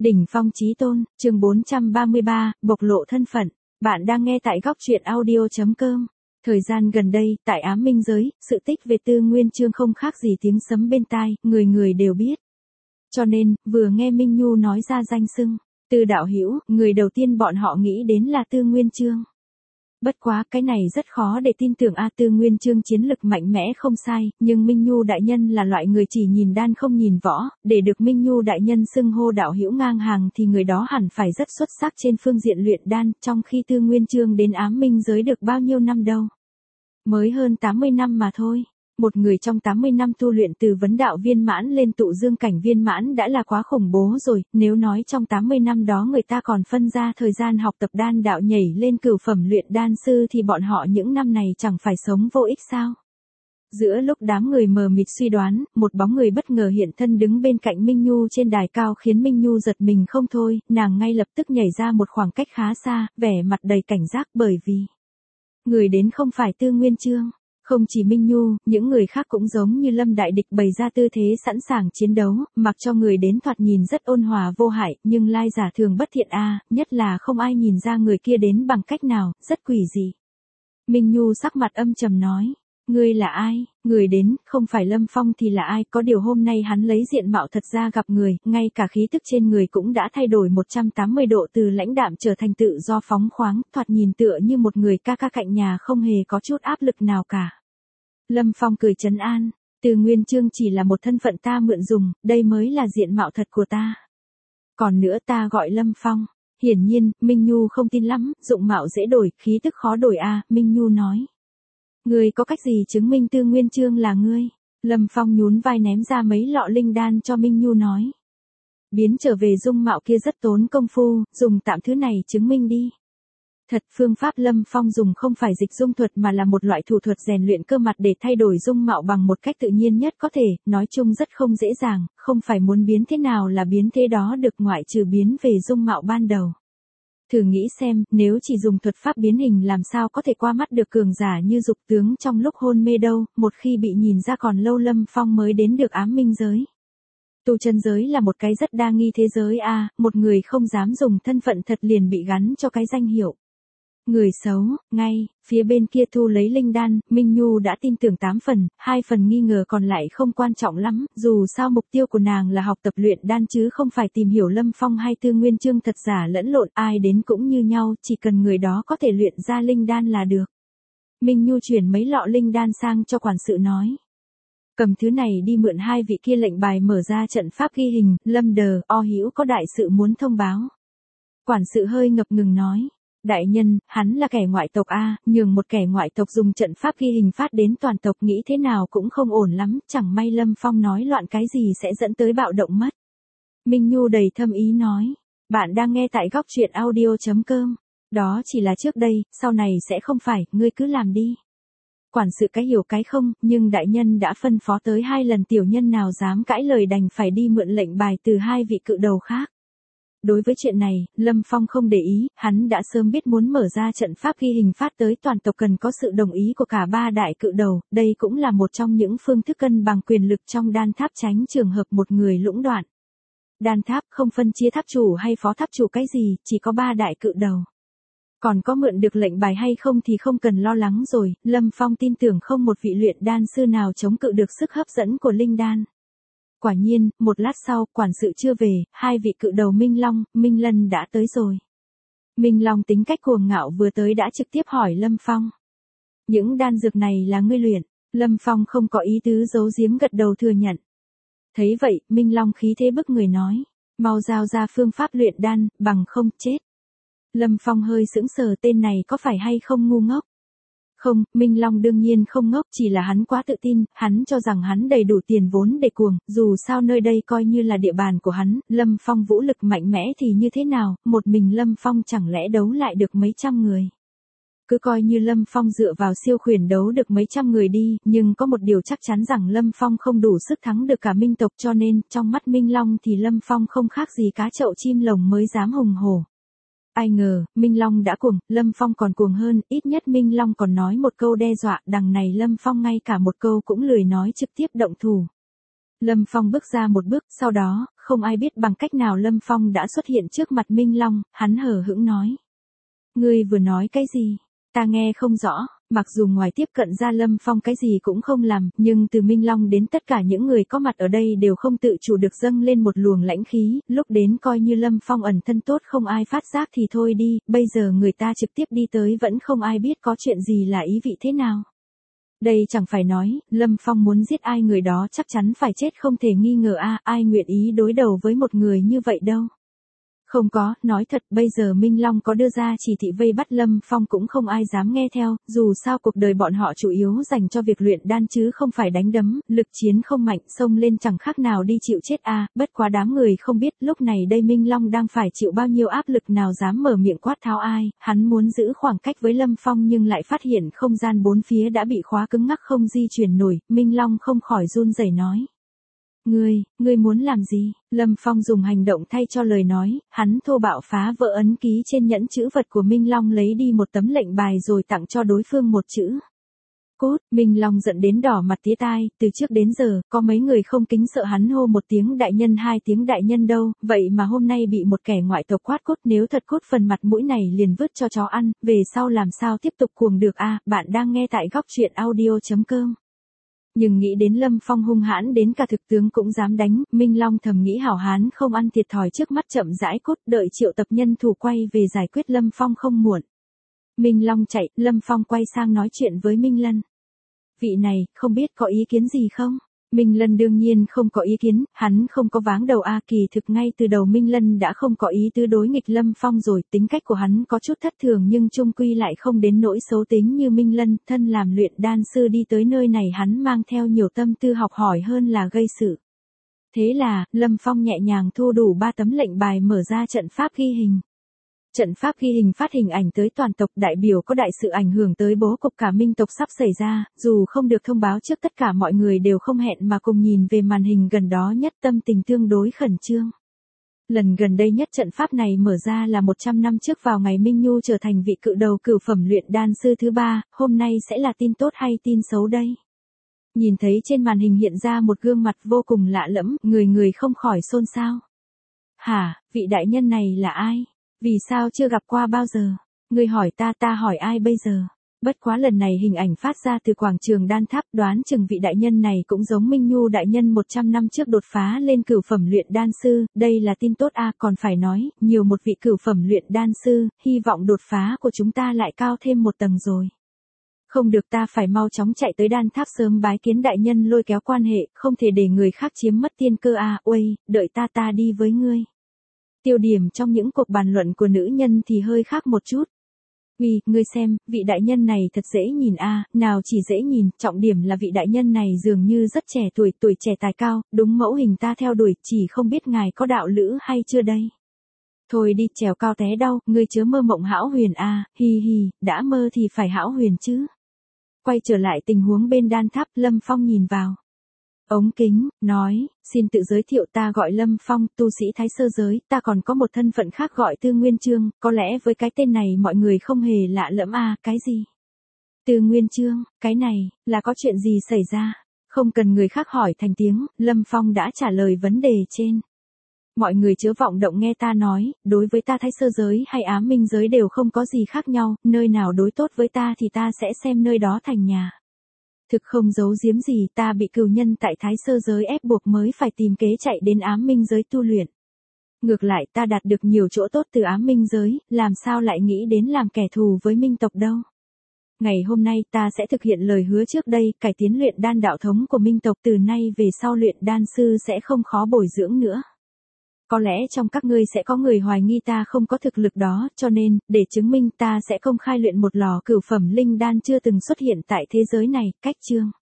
Đỉnh phong chí tôn, chương 433, bộc lộ thân phận. Bạn đang nghe tại góc truyện audio.com. Thời gian gần đây, tại Ám Minh giới, sự tích về Tư Nguyên Chương không khác gì tiếng sấm bên tai, người người đều biết. Cho nên, vừa nghe Minh Nhu nói ra danh xưng, Tư đạo hữu, người đầu tiên bọn họ nghĩ đến là Tư Nguyên Chương. Bất quá, cái này rất khó để tin tưởng Tư Nguyên Chương chiến lực mạnh mẽ không sai, nhưng Minh Nhu đại nhân là loại người chỉ nhìn đan không nhìn võ, để được Minh Nhu đại nhân xưng hô đạo hữu ngang hàng thì người đó hẳn phải rất xuất sắc trên phương diện luyện đan, trong khi Tư Nguyên Chương đến Ám Minh giới được bao nhiêu năm đâu. Mới hơn 80 năm mà thôi. Một người trong 80 năm tu luyện từ vấn đạo viên mãn lên tụ dương cảnh viên mãn đã là quá khủng bố rồi, nếu nói trong 80 năm đó người ta còn phân ra thời gian học tập đan đạo nhảy lên cửu phẩm luyện đan sư thì bọn họ những năm này chẳng phải sống vô ích sao? Giữa lúc đám người mờ mịt suy đoán, một bóng người bất ngờ hiện thân đứng bên cạnh Minh Nhu trên đài cao khiến Minh Nhu giật mình không thôi, nàng ngay lập tức nhảy ra một khoảng cách khá xa, vẻ mặt đầy cảnh giác bởi vì người đến không phải Tư Nguyên Chương. Không chỉ Minh Nhu, những người khác cũng giống như Lâm Đại Địch bày ra tư thế sẵn sàng chiến đấu, mặc cho người đến thoạt nhìn rất ôn hòa vô hại, nhưng lai giả thường bất thiện nhất là không ai nhìn ra người kia đến bằng cách nào, rất quỷ dị. Minh Nhu sắc mặt âm trầm nói, ngươi là ai, người đến, không phải Lâm Phong thì là ai, có điều hôm nay hắn lấy diện mạo thật ra gặp người, ngay cả khí tức trên người cũng đã thay đổi 180 độ từ lãnh đạm trở thành tự do phóng khoáng, thoạt nhìn tựa như một người ca ca cạnh nhà không hề có chút áp lực nào cả. Lâm Phong cười trấn an, Tư Nguyên Chương chỉ là một thân phận ta mượn dùng, đây mới là diện mạo thật của ta. Còn nữa ta gọi Lâm Phong. Hiển nhiên, Minh Nhu không tin lắm, dụng mạo dễ đổi, khí tức khó đổi Minh Nhu nói. Ngươi có cách gì chứng minh Tư Nguyên Chương là ngươi? Lâm Phong nhún vai ném ra mấy lọ linh đan cho Minh Nhu nói. Biến trở về dung mạo kia rất tốn công phu, dùng tạm thứ này chứng minh đi. Thật, phương pháp Lâm Phong dùng không phải dịch dung thuật mà là một loại thủ thuật rèn luyện cơ mặt để thay đổi dung mạo bằng một cách tự nhiên nhất có thể, nói chung rất không dễ dàng, không phải muốn biến thế nào là biến thế đó được ngoại trừ biến về dung mạo ban đầu. Thử nghĩ xem, nếu chỉ dùng thuật pháp biến hình làm sao có thể qua mắt được cường giả như Dục Tướng trong lúc hôn mê đâu, một khi bị nhìn ra còn lâu Lâm Phong mới đến được Ám Minh giới. Tu chân giới là một cái rất đa nghi thế giới một người không dám dùng thân phận thật liền bị gắn cho cái danh hiệu. Người xấu, ngay, phía bên kia thu lấy linh đan, Minh Nhu đã tin tưởng 8 phần, 2 phần nghi ngờ còn lại không quan trọng lắm, dù sao mục tiêu của nàng là học tập luyện đan chứ không phải tìm hiểu Lâm Phong hay Tư Nguyên Chương thật giả lẫn lộn, ai đến cũng như nhau, chỉ cần người đó có thể luyện ra linh đan là được. Minh Nhu chuyển mấy lọ linh đan sang cho quản sự nói. Cầm thứ này đi mượn hai vị kia lệnh bài mở ra trận pháp ghi hình, Lâm Đờ, Hữu có đại sự muốn thông báo. Quản sự hơi ngập ngừng nói. Đại nhân, hắn là kẻ ngoại tộc nhường một kẻ ngoại tộc dùng trận pháp ghi hình phát đến toàn tộc nghĩ thế nào cũng không ổn lắm, chẳng may Lâm Phong nói loạn cái gì sẽ dẫn tới bạo động mất. Minh Nhu đầy thâm ý nói, bạn đang nghe tại góc truyện audio.com, đó chỉ là trước đây, sau này sẽ không phải, ngươi cứ làm đi. Quản sự cái hiểu cái không, nhưng đại nhân đã phân phó tới 2 lần tiểu nhân nào dám cãi lời đành phải đi mượn lệnh bài từ 2 vị cự đầu khác. Đối với chuyện này, Lâm Phong không để ý, hắn đã sớm biết muốn mở ra trận pháp ghi hình phát tới toàn tộc cần có sự đồng ý của cả 3 đại cự đầu, đây cũng là một trong những phương thức cân bằng quyền lực trong đan tháp tránh trường hợp một người lũng đoạn. Đan tháp không phân chia tháp chủ hay phó tháp chủ cái gì, chỉ có 3 đại cự đầu. Còn có mượn được lệnh bài hay không thì không cần lo lắng rồi, Lâm Phong tin tưởng không một vị luyện đan sư nào chống cự được sức hấp dẫn của linh đan. Quả nhiên, một lát sau, quản sự chưa về, 2 vị cự đầu Minh Long, Minh Lân đã tới rồi. Minh Long tính cách cuồng ngạo vừa tới đã trực tiếp hỏi Lâm Phong. Những đan dược này là ngươi luyện, Lâm Phong không có ý tứ giấu giếm gật đầu thừa nhận. Thấy vậy, Minh Long khí thế bức người nói, mau giao ra phương pháp luyện đan, bằng không chết. Lâm Phong hơi sững sờ tên này có phải hay không ngu ngốc. Không, Minh Long đương nhiên không ngốc, chỉ là hắn quá tự tin, hắn cho rằng hắn đầy đủ tiền vốn để cuồng, dù sao nơi đây coi như là địa bàn của hắn, Lâm Phong vũ lực mạnh mẽ thì như thế nào, một mình Lâm Phong chẳng lẽ đấu lại được mấy trăm người. Cứ coi như Lâm Phong dựa vào siêu khuyển đấu được mấy trăm người đi, nhưng có một điều chắc chắn rằng Lâm Phong không đủ sức thắng được cả Minh tộc cho nên, trong mắt Minh Long thì Lâm Phong không khác gì cá chậu chim lồng mới dám hùng hổ. Ai ngờ, Minh Long đã cuồng, Lâm Phong còn cuồng hơn, ít nhất Minh Long còn nói một câu đe dọa, đằng này Lâm Phong ngay cả một câu cũng lười nói trực tiếp động thủ. Lâm Phong bước ra một bước, sau đó, không ai biết bằng cách nào Lâm Phong đã xuất hiện trước mặt Minh Long, hắn hờ hững nói. Ngươi vừa nói cái gì? Ta nghe không rõ. Mặc dù ngoài tiếp cận ra Lâm Phong cái gì cũng không làm, nhưng từ Minh Long đến tất cả những người có mặt ở đây đều không tự chủ được dâng lên một luồng lãnh khí, lúc đến coi như Lâm Phong ẩn thân tốt không ai phát giác thì thôi đi, bây giờ người ta trực tiếp đi tới vẫn không ai biết có chuyện gì là ý vị thế nào. Đây chẳng phải nói, Lâm Phong muốn giết ai người đó chắc chắn phải chết không thể nghi ngờ ai nguyện ý đối đầu với một người như vậy đâu. Không có, nói thật bây giờ Minh Long có đưa ra chỉ thị vây bắt Lâm Phong cũng không ai dám nghe theo, dù sao cuộc đời bọn họ chủ yếu dành cho việc luyện đan chứ không phải đánh đấm, lực chiến không mạnh, xông lên chẳng khác nào đi chịu chết bất quá đám người không biết lúc này đây Minh Long đang phải chịu bao nhiêu áp lực nào dám mở miệng quát tháo ai, hắn muốn giữ khoảng cách với Lâm Phong nhưng lại phát hiện không gian bốn phía đã bị khóa cứng ngắc không di chuyển nổi, Minh Long không khỏi run rẩy nói. Ngươi muốn làm gì? Lâm Phong dùng hành động thay cho lời nói, hắn thô bạo phá vỡ ấn ký trên nhẫn chữ vật của Minh Long lấy đi một tấm lệnh bài rồi tặng cho đối phương một chữ. Cốt, Minh Long giận đến đỏ mặt tía tai, từ trước đến giờ, có mấy người không kính sợ hắn hô một tiếng đại nhân hai tiếng đại nhân đâu, vậy mà hôm nay bị một kẻ ngoại tộc quát cốt nếu thật cốt phần mặt mũi này liền vứt cho chó ăn, về sau làm sao tiếp tục cuồng được bạn đang nghe tại góc truyện audio.com. Nhưng nghĩ đến Lâm Phong hung hãn đến cả thực tướng cũng dám đánh, Minh Long thầm nghĩ hảo hán không ăn thiệt thòi trước mắt chậm rãi cốt đợi triệu tập nhân thủ quay về giải quyết Lâm Phong không muộn. Minh Long chạy, Lâm Phong quay sang nói chuyện với Minh Lân. Vị này, không biết có ý kiến gì không? Minh Lân đương nhiên không có ý kiến, hắn không có váng đầu kỳ thực ngay từ đầu Minh Lân đã không có ý tứ đối nghịch Lâm Phong rồi, tính cách của hắn có chút thất thường nhưng chung quy lại không đến nỗi xấu tính như Minh Lân, thân làm luyện đan sư đi tới nơi này hắn mang theo nhiều tâm tư học hỏi hơn là gây sự. Thế là, Lâm Phong nhẹ nhàng thu đủ 3 tấm lệnh bài mở ra trận pháp ghi hình. Trận pháp ghi hình phát hình ảnh tới toàn tộc đại biểu có đại sự ảnh hưởng tới bố cục cả Minh tộc sắp xảy ra, dù không được thông báo trước tất cả mọi người đều không hẹn mà cùng nhìn về màn hình gần đó nhất tâm tình tương đối khẩn trương. Lần gần đây nhất trận pháp này mở ra là 100 năm trước vào ngày Minh Nhu trở thành vị cự đầu cửu phẩm luyện đan sư thứ 3, hôm nay sẽ là tin tốt hay tin xấu đây? Nhìn thấy trên màn hình hiện ra một gương mặt vô cùng lạ lẫm, người không khỏi xôn xao. Hả, vị đại nhân này là ai? Vì sao chưa gặp qua bao giờ? Ngươi hỏi ta hỏi ai bây giờ? Bất quá lần này hình ảnh phát ra từ quảng trường đan tháp đoán chừng vị đại nhân này cũng giống Minh Nhu đại nhân 100 năm trước đột phá lên cửu phẩm luyện đan sư, đây là tin tốt còn phải nói, nhiều một vị cửu phẩm luyện đan sư, hy vọng đột phá của chúng ta lại cao thêm một tầng rồi. Không được ta phải mau chóng chạy tới đan tháp sớm bái kiến đại nhân lôi kéo quan hệ, không thể để người khác chiếm mất tiên cơ uầy, đợi ta đi với ngươi. Tiêu điểm trong những cuộc bàn luận của nữ nhân thì hơi khác một chút. Ngươi xem, vị đại nhân này thật dễ nhìn nào chỉ dễ nhìn, trọng điểm là vị đại nhân này dường như rất trẻ tuổi trẻ tài cao, đúng mẫu hình ta theo đuổi, chỉ không biết ngài có đạo lữ hay chưa đây. Thôi đi, trèo cao té đau, ngươi chớ mơ mộng hão huyền hi hi, đã mơ thì phải hão huyền chứ. Quay trở lại tình huống bên đan tháp, Lâm Phong nhìn vào ống kính, nói, xin tự giới thiệu ta gọi Lâm Phong, tu sĩ Thái Sơ giới, ta còn có một thân phận khác gọi Tư Nguyên Chương, có lẽ với cái tên này mọi người không hề lạ lẫm cái gì? Tư Nguyên Chương, cái này, là có chuyện gì xảy ra? Không cần người khác hỏi thành tiếng, Lâm Phong đã trả lời vấn đề trên. Mọi người chớ vọng động nghe ta nói, đối với ta Thái Sơ giới hay Ám Minh giới đều không có gì khác nhau, nơi nào đối tốt với ta thì ta sẽ xem nơi đó thành nhà. Thực không giấu giếm gì, ta bị cừu nhân tại Thái Sơ giới ép buộc mới phải tìm kế chạy đến Ám Minh giới tu luyện. Ngược lại ta đạt được nhiều chỗ tốt từ Ám Minh giới, làm sao lại nghĩ đến làm kẻ thù với Minh tộc đâu. Ngày hôm nay ta sẽ thực hiện lời hứa trước đây, cải tiến luyện đan đạo thống của Minh tộc, từ nay về sau luyện đan sư sẽ không khó bồi dưỡng nữa. Có lẽ trong các ngươi sẽ có người hoài nghi ta không có thực lực đó, cho nên, để chứng minh ta sẽ công khai luyện một lò cửu phẩm linh đan chưa từng xuất hiện tại thế giới này, cách chương.